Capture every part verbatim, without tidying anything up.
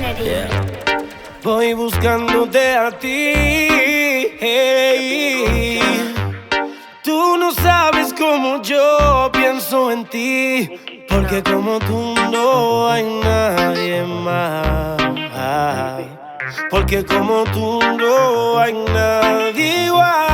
Yeah. Voy buscándote a ti, hey. Tú no sabes cómo yo pienso en ti, porque como tú no hay nadie más. Porque como tú no hay nadie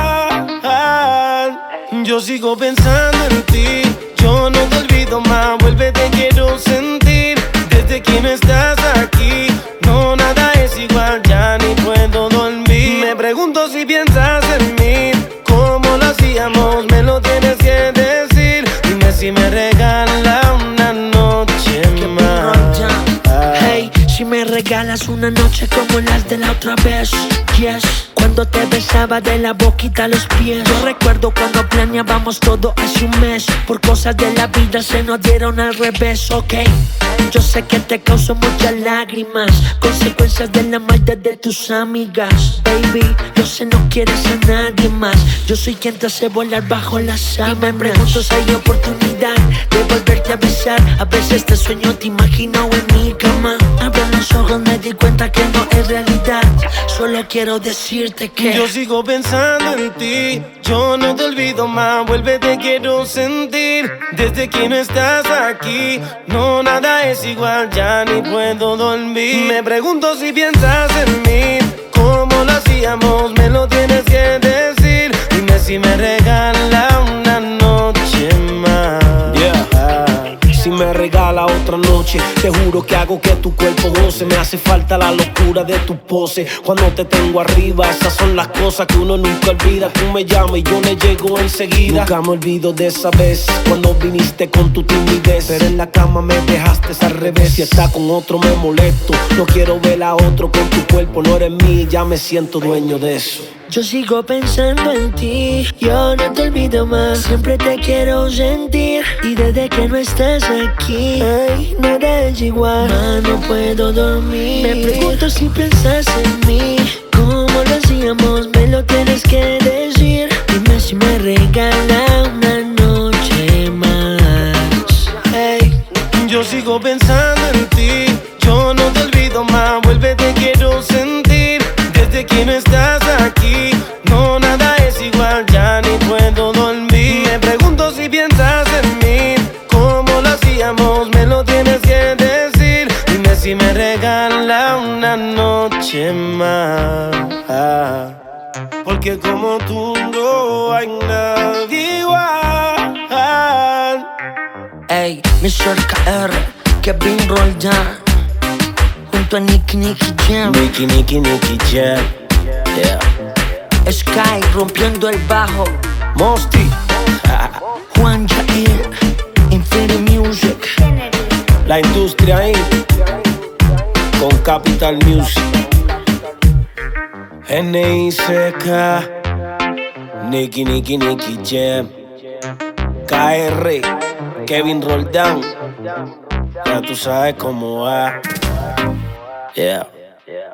igual. Yo sigo pensando en ti, yo no te olvido más. Vuelve, te quiero sentir. Desde que no estás aquí, no, nada es igual, ya ni puedo dormir. Me pregunto si piensas en mí, cómo lo hacíamos, me lo tienes que decir. Dime si me regala una noche más. Hey, si me regalas una noche como las de la otra vez, yes. Cuando te besaba de la boquita a los pies. Yo recuerdo cuando planeábamos todo hace un mes. Por cosas de la vida se nos dieron al revés, ok. Yo sé que te causó muchas lágrimas, consecuencias de la maldad de tus amigas. Baby, yo sé no quieres a nadie más. Yo soy quien te hace volar bajo las sábanas. Y me pregunto si hay oportunidad de volverte a besar. A veces te sueño, te imagino en mi cama. Abro los ojos, me di cuenta que no es realidad. Solo quiero decirte que yo sigo pensando en ti, yo no te olvido más. Vuelve, te quiero sentir. Desde que no estás aquí, no, nada es igual, ya ni puedo dormir. Me pregunto si piensas en mí, cómo lo hacíamos, me lo tienes que decir. Dime si me regala una noche más. Yeah. Si me regala otra noche, te juro que hago que tu cuerpo goce. Me hace falta la locura de tu pose. Cuando te tengo arriba, esas son las cosas que uno nunca olvida. Tú me llamas y yo le llego enseguida. Nunca me olvido de esa vez, cuando viniste con tu timidez. Pero en la cama me dejaste al revés. Si está con otro me molesto, no quiero ver a otro con tu cuerpo. No eres mí, ya me siento dueño de eso. Yo sigo pensando en ti, yo no te olvido más. Siempre te quiero sentir. Y desde que no estás aquí, ay, nada es igual, más no puedo dormir. Me pregunto si piensas en mí, cómo lo hacíamos, me lo tienes que decir. Dime si me regala una noche más. Hey, yo sigo pensando en ti, yo no te olvido más. Vuelve, te quiero sentir. Desde que no estás aquí, no, nada es igual, ya ni puedo dormir. Me pregunto si piensas en mí, cómo lo hacíamos, me lo tienes que decir. Dime si me regala una noche más. Porque como tú no hay nadie igual. Ey, mister K R, Kevin Roldán, junto a Nicky Nicky Jam. Nicky Nicky Nicky Jam. Yeah. Sky rompiendo el bajo. Mosty. Juan Jair, Infinity Music. La industria ahí, con Capital Music. N I C K, Nicky Nicky Nicky Jam. K R, Kevin Roldán. Ya tú sabes cómo va. Yeah.